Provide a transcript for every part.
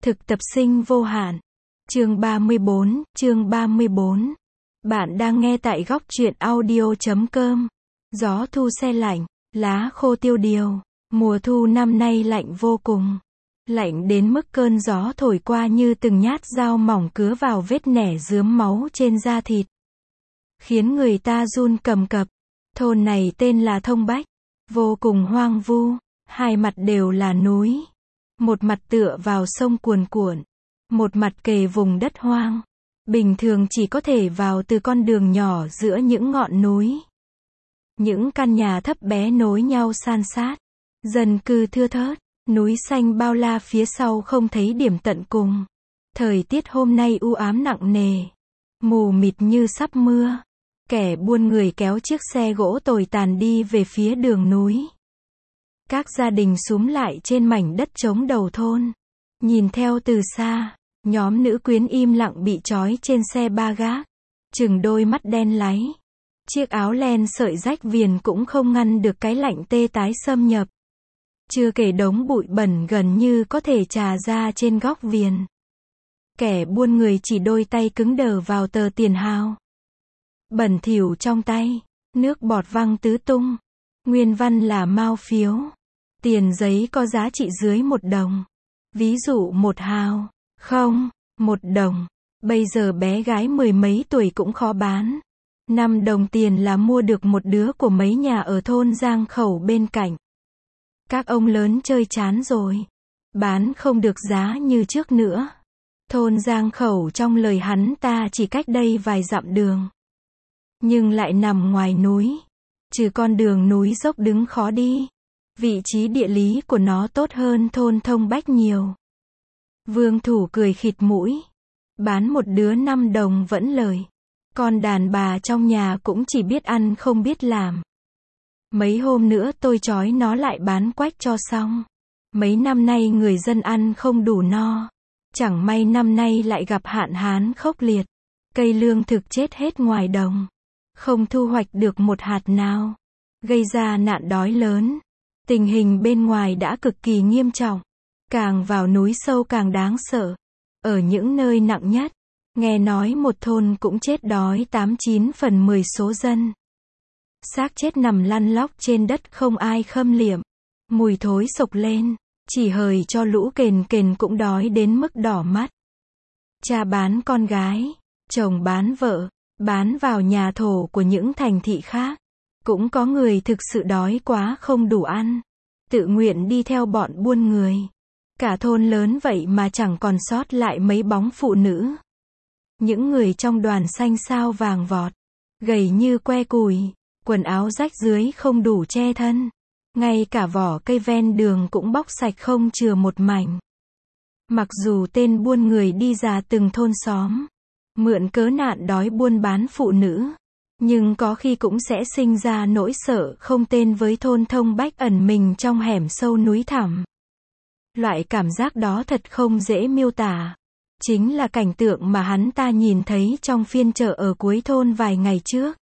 Thực tập sinh vô hạn. Chương 34. Bạn đang nghe tại góc truyện audio.com. Gió thu se lạnh, lá khô tiêu điều. Mùa thu năm nay lạnh vô cùng. Lạnh đến mức cơn gió thổi qua như từng nhát dao mỏng cứa vào vết nẻ rướm máu trên da thịt, khiến người ta run cầm cập. Thôn này tên là Thông Bách, vô cùng hoang vu, hai mặt đều là núi. Một mặt tựa vào sông cuồn cuộn, một mặt kề vùng đất hoang. Bình thường chỉ có thể vào từ con đường nhỏ giữa những ngọn núi. Những căn nhà thấp bé nối nhau san sát, dân cư thưa thớt, núi xanh bao la phía sau không thấy điểm tận cùng. Thời tiết hôm nay u ám nặng nề, mù mịt như sắp mưa. Kẻ buôn người kéo chiếc xe gỗ tồi tàn đi về phía đường núi. Các gia đình xúm lại trên mảnh đất trống đầu thôn. Nhìn theo từ xa, nhóm nữ quyến im lặng bị trói trên xe ba gác, chừng đôi mắt đen láy. Chiếc áo len sợi rách viền cũng không ngăn được cái lạnh tê tái xâm nhập. Chưa kể đống bụi bẩn gần như có thể trà ra trên góc viền. Kẻ buôn người chỉ đôi tay cứng đờ vào tờ tiền hào. Bẩn thỉu trong tay, nước bọt văng tứ tung. Nguyên văn là mao phiếu. Tiền giấy có giá trị dưới 1 đồng. Ví dụ 1 hào, không, 1 đồng. Bây giờ bé gái 10 mấy tuổi cũng khó bán. 5 đồng tiền là mua được một đứa của mấy nhà ở thôn Giang Khẩu bên cạnh. Các ông lớn chơi chán rồi. Bán không được giá như trước nữa. Thôn Giang Khẩu trong lời hắn ta chỉ cách đây vài dặm đường, nhưng lại nằm ngoài núi. Trừ con đường núi dốc đứng khó đi, vị trí địa lý của nó tốt hơn thôn Thông Bách nhiều. Vương Thủ cười khịt mũi. Bán một đứa 5 đồng vẫn lời. Con đàn bà trong nhà cũng chỉ biết ăn không biết làm. Mấy hôm nữa tôi trói nó lại bán quách cho xong. Mấy năm nay người dân ăn không đủ no. Chẳng may năm nay lại gặp hạn hán khốc liệt. Cây lương thực chết hết ngoài đồng. Không thu hoạch được một hạt nào. Gây ra nạn đói lớn. Tình hình bên ngoài đã cực kỳ nghiêm trọng. Càng vào núi sâu càng đáng sợ. Ở những nơi nặng nhất, nghe nói một thôn cũng chết đói 89 phần 10 số dân. Xác chết nằm lăn lóc trên đất không ai khâm liệm. Mùi thối sộc lên. Chỉ hời cho lũ kền kền cũng đói đến mức đỏ mắt. Cha bán con gái, chồng bán vợ, bán vào nhà thổ của những thành thị khác. Cũng có người thực sự đói quá không đủ ăn, tự nguyện đi theo bọn buôn người. Cả thôn lớn vậy mà chẳng còn sót lại mấy bóng phụ nữ. Những người trong đoàn xanh xao vàng vọt, gầy như que củi, quần áo rách dưới không đủ che thân. Ngay cả vỏ cây ven đường cũng bóc sạch không chừa một mảnh. Mặc dù tên buôn người đi ra từng thôn xóm, mượn cớ nạn đói buôn bán phụ nữ, nhưng có khi cũng sẽ sinh ra nỗi sợ không tên với thôn Thông Bách ẩn mình trong hẻm sâu núi thẳm. Loại cảm giác đó thật không dễ miêu tả. Chính là cảnh tượng mà hắn ta nhìn thấy trong phiên chợ ở cuối thôn vài ngày trước.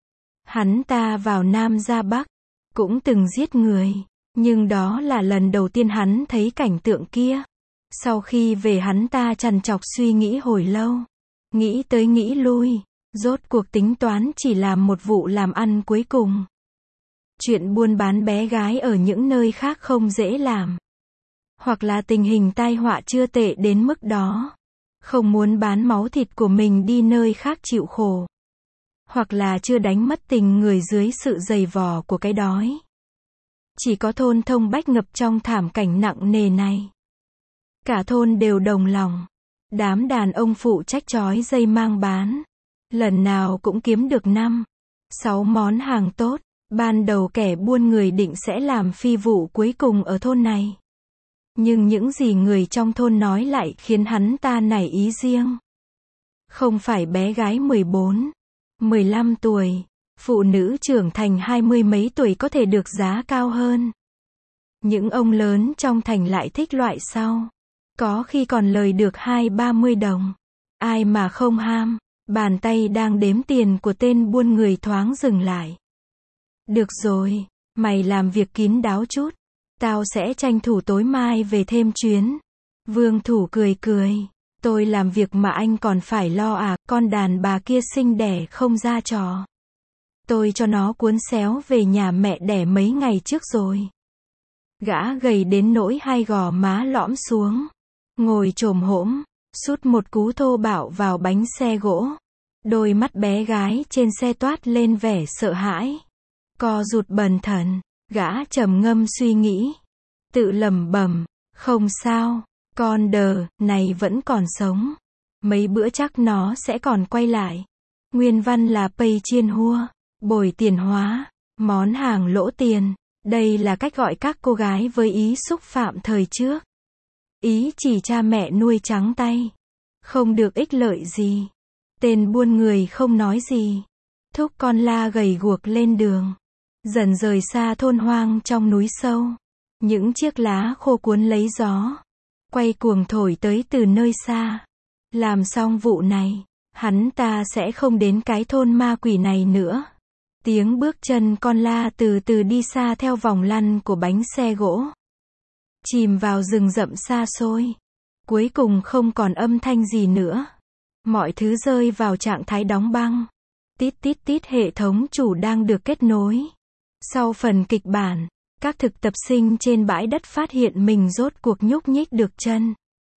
Hắn ta vào Nam ra Bắc, cũng từng giết người, nhưng đó là lần đầu tiên hắn thấy cảnh tượng kia. Sau khi về hắn ta trằn trọc suy nghĩ hồi lâu. Nghĩ tới nghĩ lui, rốt cuộc tính toán chỉ làm một vụ làm ăn cuối cùng. Chuyện buôn bán bé gái ở những nơi khác không dễ làm. Hoặc là tình hình tai họa chưa tệ đến mức đó. Không muốn bán máu thịt của mình đi nơi khác chịu khổ. Hoặc là chưa đánh mất tình người dưới sự giày vò của cái đói. Chỉ có thôn Thông Bách ngập trong thảm cảnh nặng nề này. Cả thôn đều đồng lòng. Đám đàn ông phụ trách trói dây mang bán. Lần nào cũng kiếm được 5-6 món hàng tốt. Ban đầu kẻ buôn người định sẽ làm phi vụ cuối cùng ở thôn này. Nhưng những gì người trong thôn nói lại khiến hắn ta nảy ý riêng. Không phải bé gái 14-15 tuổi, phụ nữ trưởng thành 20 mấy tuổi có thể được giá cao hơn. Những ông lớn trong thành lại thích loại sau. Có khi còn lời được 20-30 đồng. Ai mà không ham. Bàn tay đang đếm tiền của tên buôn người thoáng dừng lại. Được rồi, mày làm việc kín đáo chút. Tao sẽ tranh thủ tối mai về thêm chuyến. Vương Thủ cười cười. Tôi làm việc mà anh còn phải lo à, con đàn bà kia sinh đẻ không ra trò. Tôi cho nó cuốn xéo về nhà mẹ đẻ mấy ngày trước rồi. Gã gầy đến nỗi hai gò má lõm xuống. Ngồi chồm hổm, sút một cú thô bạo vào bánh xe gỗ. Đôi mắt bé gái trên xe toát lên vẻ sợ hãi. Co rụt bần thần, gã trầm ngâm suy nghĩ. Tự lẩm bẩm, không sao, con đờ này vẫn còn sống. Mấy bữa chắc nó sẽ còn quay lại. Nguyên văn là pay chiên hua, bồi tiền hóa, món hàng lỗ tiền. Đây là cách gọi các cô gái với ý xúc phạm thời trước. Ý chỉ cha mẹ nuôi trắng tay. Không được ích lợi gì. Tên buôn người không nói gì. Thúc con la gầy guộc lên đường. Dần rời xa thôn hoang trong núi sâu. Những chiếc lá khô cuốn lấy gió. Quay cuồng thổi tới từ nơi xa. Làm xong vụ này, hắn ta sẽ không đến cái thôn ma quỷ này nữa. Tiếng bước chân con la từ từ đi xa theo vòng lăn của bánh xe gỗ. Chìm vào rừng rậm xa xôi. Cuối cùng không còn âm thanh gì nữa. Mọi thứ rơi vào trạng thái đóng băng. Tít tít tít, hệ thống chủ đang được kết nối. Sau phần kịch bản, các thực tập sinh trên bãi đất phát hiện mình rốt cuộc nhúc nhích được chân.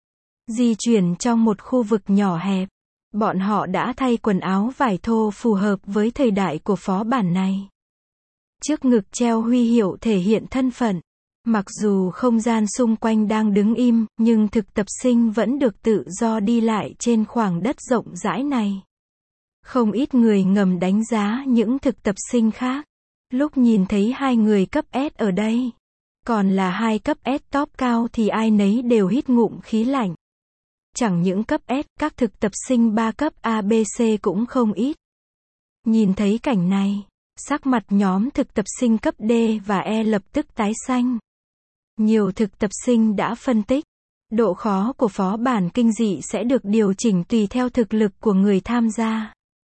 Di chuyển trong một khu vực nhỏ hẹp. Bọn họ đã thay quần áo vải thô phù hợp với thời đại của phó bản này. Trước ngực treo huy hiệu thể hiện thân phận. Mặc dù không gian xung quanh đang đứng im, nhưng thực tập sinh vẫn được tự do đi lại trên khoảng đất rộng rãi này. Không ít người ngầm đánh giá những thực tập sinh khác. Lúc nhìn thấy hai người cấp S ở đây, còn là hai cấp S top cao thì ai nấy đều hít ngụm khí lạnh. Chẳng những cấp S, các thực tập sinh 3 cấp ABC cũng không ít. Nhìn thấy cảnh này, sắc mặt nhóm thực tập sinh cấp D và E lập tức tái xanh. Nhiều thực tập sinh đã phân tích, độ khó của phó bản kinh dị sẽ được điều chỉnh tùy theo thực lực của người tham gia.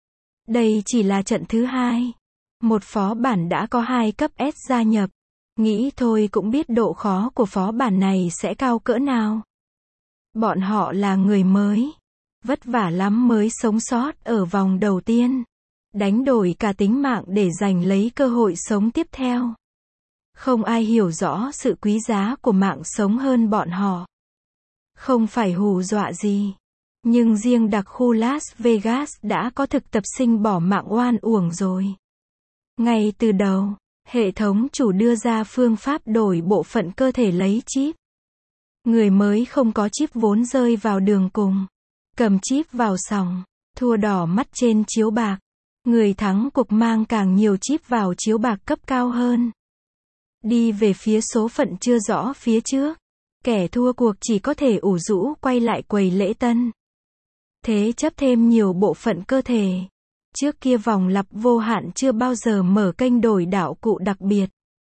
Đây chỉ là trận thứ 2. Một phó bản đã có 2 cấp S gia nhập. Nghĩ thôi cũng biết độ khó của phó bản này sẽ cao cỡ nào. Bọn họ là người mới. Vất vả lắm mới sống sót ở vòng đầu tiên. Đánh đổi cả tính mạng để giành lấy cơ hội sống tiếp theo. Không ai hiểu rõ sự quý giá của mạng sống hơn bọn họ. Không phải hù dọa gì. Nhưng riêng đặc khu Las Vegas đã có thực tập sinh bỏ mạng oan uổng rồi. Ngay từ đầu, hệ thống chủ đưa ra phương pháp đổi bộ phận cơ thể lấy chip. Người mới không có chip vốn rơi vào đường cùng. Cầm chip vào sòng, thua đỏ mắt trên chiếu bạc. Người thắng cuộc mang càng nhiều chip vào chiếu bạc cấp cao hơn. Đi về phía số phận chưa rõ phía trước. Kẻ thua cuộc chỉ có thể ủ rũ quay lại quầy lễ tân. Thế chấp thêm nhiều bộ phận cơ thể. Trước kia vòng lặp vô hạn chưa bao giờ mở kênh đổi đạo cụ đặc biệt.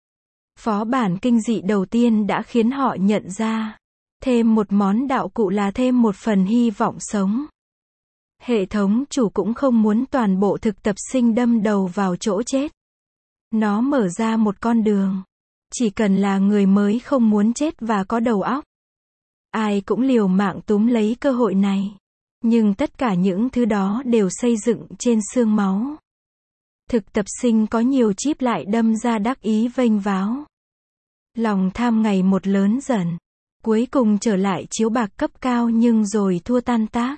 Phó bản kinh dị đầu tiên đã khiến họ nhận ra. Thêm một món đạo cụ là thêm một phần hy vọng sống. Hệ thống chủ cũng không muốn toàn bộ thực tập sinh đâm đầu vào chỗ chết. Nó mở ra một con đường. Chỉ cần là người mới không muốn chết và có đầu óc. Ai cũng liều mạng túm lấy cơ hội này. Nhưng tất cả những thứ đó đều xây dựng trên xương máu. Thực tập sinh có nhiều chip lại đâm ra đắc ý vênh váo. Lòng tham ngày một lớn dần. Cuối cùng trở lại chiếu bạc cấp cao nhưng rồi thua tan tác.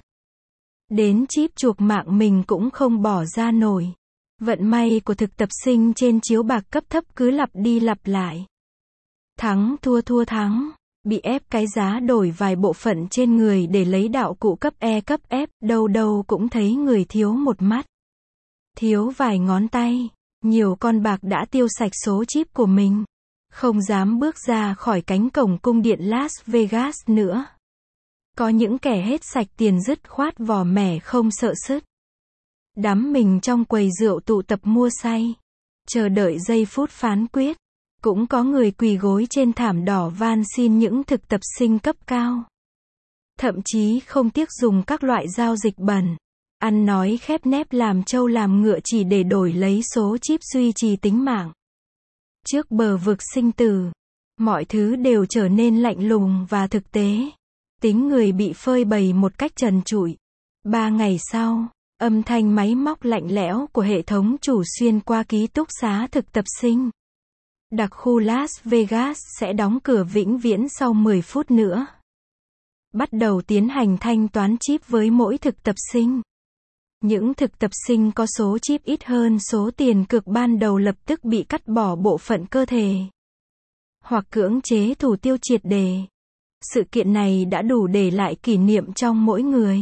Đến chip chuộc mạng mình cũng không bỏ ra nổi. Vận may của thực tập sinh trên chiếu bạc cấp thấp cứ lặp đi lặp lại. Thắng thua thua thắng. Bị ép cái giá đổi vài bộ phận trên người để lấy đạo cụ cấp E cấp F, đâu đâu cũng thấy người thiếu một mắt. Thiếu vài ngón tay. Nhiều con bạc đã tiêu sạch số chip của mình. Không dám bước ra khỏi cánh cổng cung điện Las Vegas nữa. Có những kẻ hết sạch tiền dứt khoát vò mẻ không sợ sứt. Đắm mình trong quầy rượu tụ tập mua say. Chờ đợi giây phút phán quyết. Cũng có người quỳ gối trên thảm đỏ van xin những thực tập sinh cấp cao. Thậm chí không tiếc dùng các loại giao dịch bẩn. Ăn nói khép nép làm trâu làm ngựa chỉ để đổi lấy số chip duy trì tính mạng. Trước bờ vực sinh tử, mọi thứ đều trở nên lạnh lùng và thực tế. Tính người bị phơi bày một cách trần trụi. 3 ngày sau, âm thanh máy móc lạnh lẽo của hệ thống chủ xuyên qua ký túc xá thực tập sinh. Đặc khu Las Vegas sẽ đóng cửa vĩnh viễn sau 10 phút nữa. Bắt đầu tiến hành thanh toán chip với mỗi thực tập sinh. Những thực tập sinh có số chip ít hơn số tiền cược ban đầu lập tức bị cắt bỏ bộ phận cơ thể, hoặc cưỡng chế thủ tiêu triệt để. Sự kiện này đã đủ để lại kỷ niệm trong mỗi người.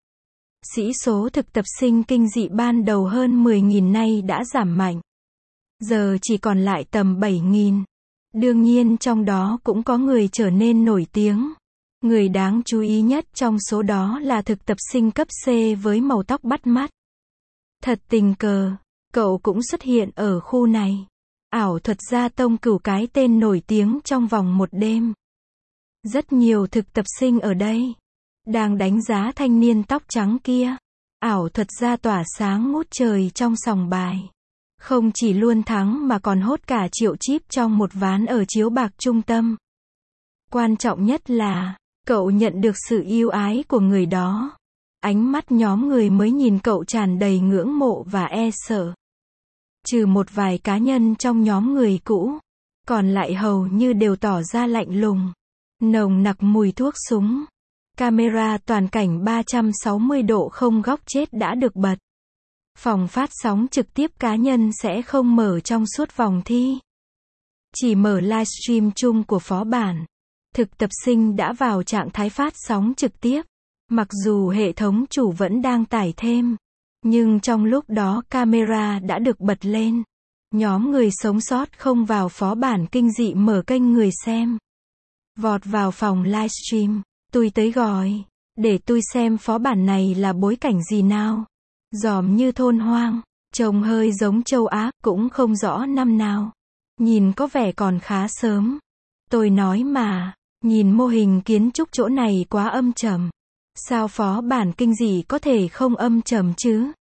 Sĩ số thực tập sinh kinh dị ban đầu hơn 10.000 nay đã giảm mạnh. Giờ chỉ còn lại tầm 7.000. Đương nhiên trong đó cũng có người trở nên nổi tiếng. Người đáng chú ý nhất trong số đó là thực tập sinh cấp C với màu tóc bắt mắt. Thật tình cờ, cậu cũng xuất hiện ở khu này. Ảo thuật gia Tông Cửu, cái tên nổi tiếng trong vòng một đêm. Rất nhiều thực tập sinh ở đây đang đánh giá thanh niên tóc trắng kia. Ảo thuật gia tỏa sáng ngút trời trong sòng bài. Không chỉ luôn thắng mà còn hốt cả triệu chip trong một ván ở chiếu bạc trung tâm. Quan trọng nhất là, cậu nhận được sự yêu ái của người đó. Ánh mắt nhóm người mới nhìn cậu tràn đầy ngưỡng mộ và e sợ. Trừ một vài cá nhân trong nhóm người cũ, còn lại hầu như đều tỏ ra lạnh lùng. Nồng nặc mùi thuốc súng. Camera toàn cảnh 360 độ không góc chết đã được bật. Phòng phát sóng trực tiếp cá nhân sẽ không mở trong suốt vòng thi. Chỉ mở livestream chung của phó bản. Thực tập sinh đã vào trạng thái phát sóng trực tiếp. Mặc dù hệ thống chủ vẫn đang tải thêm, nhưng trong lúc đó camera đã được bật lên. Nhóm người sống sót không vào phó bản kinh dị mở kênh người xem. Vọt vào phòng livestream. Tôi tới gọi. Để tôi xem phó bản này là bối cảnh gì nào. Dòm như thôn hoang. Trông hơi giống châu Á, cũng không rõ năm nào. Nhìn có vẻ còn khá sớm. Tôi nói mà, nhìn mô hình kiến trúc chỗ này quá âm trầm. Sao phó bản kinh dị có thể không âm trầm chứ?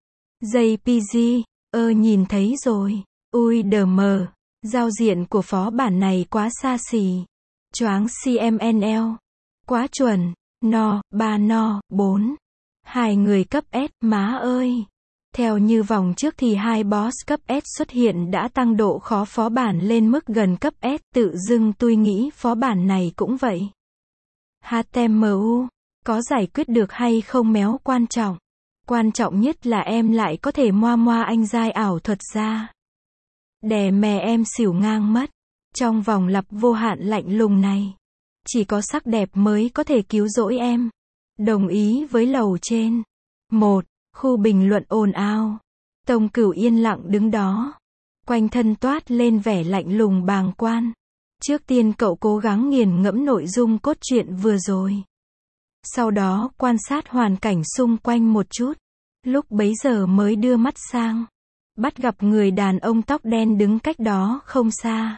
JPG, nhìn thấy rồi. Ui đờ mờ. Giao diện của phó bản này quá xa xỉ. Choáng CMNL. Quá chuẩn. No, 3 no, 4. 2 người cấp S, má ơi. Theo như vòng trước thì 2 boss cấp S xuất hiện đã tăng độ khó phó bản lên mức gần cấp S. Tự dưng tôi nghĩ phó bản này cũng vậy. HTMU. Có giải quyết được hay không méo quan trọng. Quan trọng nhất là em lại có thể moa moa anh giai ảo thuật gia. Đè mè em xỉu ngang mất. Trong vòng lặp vô hạn lạnh lùng này, chỉ có sắc đẹp mới có thể cứu rỗi em. Đồng ý với lầu trên. 1. Khu bình luận ồn ào. Tông Cửu yên lặng đứng đó. Quanh thân toát lên vẻ lạnh lùng bàng quan. Trước tiên cậu cố gắng nghiền ngẫm nội dung cốt truyện vừa rồi. Sau đó quan sát hoàn cảnh xung quanh một chút. Lúc bấy giờ mới đưa mắt sang. Bắt gặp người đàn ông tóc đen đứng cách đó không xa.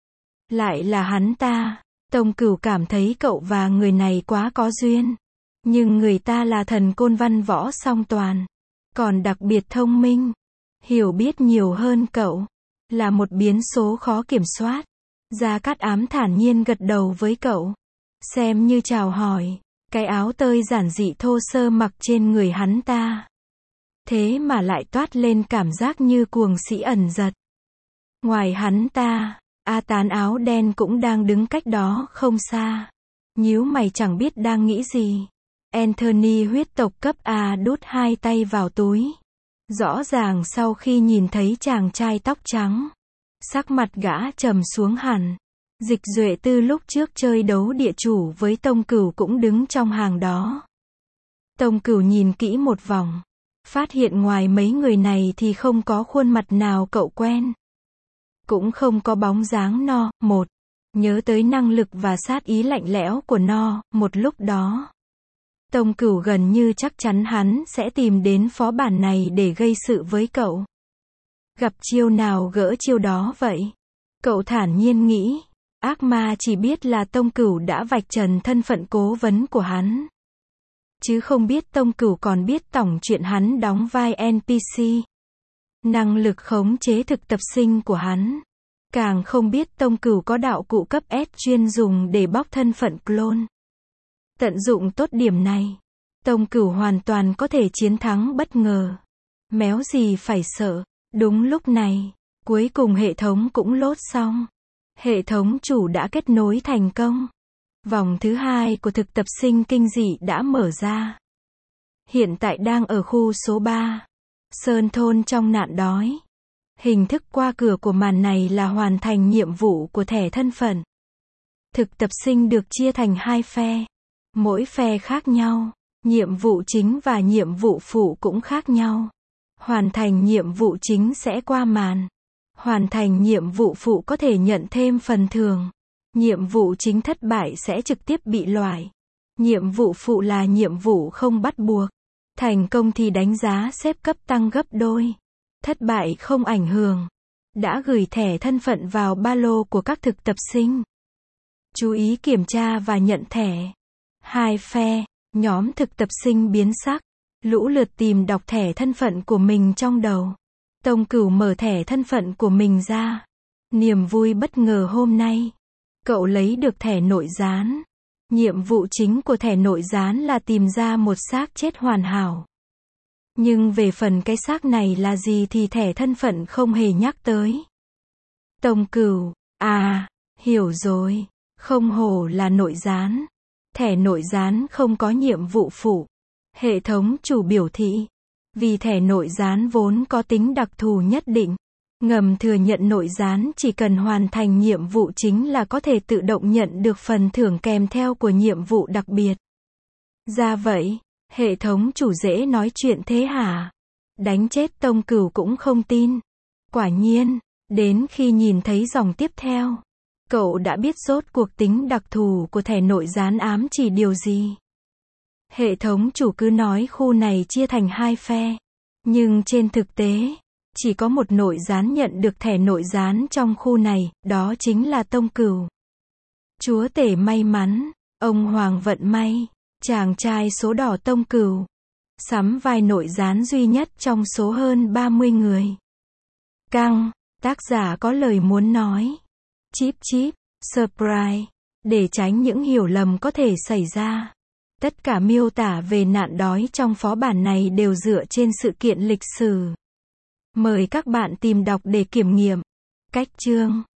Lại là hắn ta. Tông Cửu cảm thấy cậu và người này quá có duyên. Nhưng người ta là thần côn văn võ song toàn. Còn đặc biệt thông minh. Hiểu biết nhiều hơn cậu. Là một biến số khó kiểm soát. Gia Cát Ám thản nhiên gật đầu với cậu. Xem như chào hỏi. Cái áo tơi giản dị thô sơ mặc trên người hắn ta. Thế mà lại toát lên cảm giác như cuồng sĩ ẩn giật. Ngoài hắn ta, A Tán áo đen cũng đang đứng cách đó không xa. Nhíu mày chẳng biết đang nghĩ gì. Anthony huyết tộc cấp A đút 2 tay vào túi. Rõ ràng sau khi nhìn thấy chàng trai tóc trắng, sắc mặt gã trầm xuống hẳn. Dịch Duệ Tư lúc trước chơi đấu địa chủ với Tông Cửu cũng đứng trong hàng đó. Tông Cửu nhìn kỹ một vòng, phát hiện ngoài mấy người này thì không có khuôn mặt nào cậu quen. Cũng không có bóng dáng No. 1. Nhớ tới năng lực và sát ý lạnh lẽo của No. Một lúc đó, Tông Cửu gần như chắc chắn hắn sẽ tìm đến phó bản này để gây sự với cậu. Gặp chiêu nào gỡ chiêu đó vậy. Cậu thản nhiên nghĩ. Ác ma chỉ biết là Tông Cửu đã vạch trần thân phận cố vấn của hắn. Chứ không biết Tông Cửu còn biết tổng chuyện hắn đóng vai NPC. Năng lực khống chế thực tập sinh của hắn. Càng không biết Tông Cửu có đạo cụ cấp S chuyên dùng để bóc thân phận clone. Tận dụng tốt điểm này, Tông Cửu hoàn toàn có thể chiến thắng bất ngờ. Méo gì phải sợ. Đúng lúc này, cuối cùng hệ thống cũng load xong. Hệ thống chủ đã kết nối thành công. Vòng thứ 2 của thực tập sinh kinh dị đã mở ra. Hiện tại đang ở khu số 3. Sơn thôn trong nạn đói. Hình thức qua cửa của màn này là hoàn thành nhiệm vụ của thẻ thân phận. Thực tập sinh được chia thành 2 phe. Mỗi phe khác nhau. Nhiệm vụ chính và nhiệm vụ phụ cũng khác nhau. Hoàn thành nhiệm vụ chính sẽ qua màn. Hoàn thành nhiệm vụ phụ có thể nhận thêm phần thưởng. Nhiệm vụ chính thất bại sẽ trực tiếp bị loại. Nhiệm vụ phụ là nhiệm vụ không bắt buộc. Thành công thì đánh giá xếp cấp tăng gấp đôi. Thất bại không ảnh hưởng. Đã gửi thẻ thân phận vào ba lô của các thực tập sinh. Chú ý kiểm tra và nhận thẻ. 2 phe, nhóm thực tập sinh biến sắc. Lũ lượt tìm đọc thẻ thân phận của mình trong đầu. Tông Cửu mở thẻ thân phận của mình ra. Niềm vui bất ngờ hôm nay. Cậu lấy được thẻ nội gián. Nhiệm vụ chính của thẻ nội gián là tìm ra một xác chết hoàn hảo. Nhưng về phần cái xác này là gì thì thẻ thân phận không hề nhắc tới. Tông Cửu, hiểu rồi. Không hổ là nội gián. Thẻ nội gián không có nhiệm vụ phụ. Hệ thống chủ biểu thị. Vì thẻ nội gián vốn có tính đặc thù nhất định. Ngầm thừa nhận nội gián chỉ cần hoàn thành nhiệm vụ chính là có thể tự động nhận được phần thưởng kèm theo của nhiệm vụ đặc biệt. Ra vậy, hệ thống chủ dễ nói chuyện thế hả? Đánh chết Tông Cửu cũng không tin. Quả nhiên, đến khi nhìn thấy dòng tiếp theo, cậu đã biết rốt cuộc tính đặc thù của thẻ nội gián ám chỉ điều gì. Hệ thống chủ cứ nói khu này chia thành 2 phe. Nhưng trên thực tế, chỉ có một nội gián nhận được thẻ nội gián trong khu này, đó chính là Tông Cửu. Chúa tể may mắn, ông hoàng vận may, chàng trai số đỏ Tông Cửu. Sắm vai nội gián duy nhất trong số hơn 30 người. Căng, tác giả có lời muốn nói. Chip chip, surprise, để tránh những hiểu lầm có thể xảy ra. Tất cả miêu tả về nạn đói trong phó bản này đều dựa trên sự kiện lịch sử. Mời các bạn tìm đọc để kiểm nghiệm. Cách chương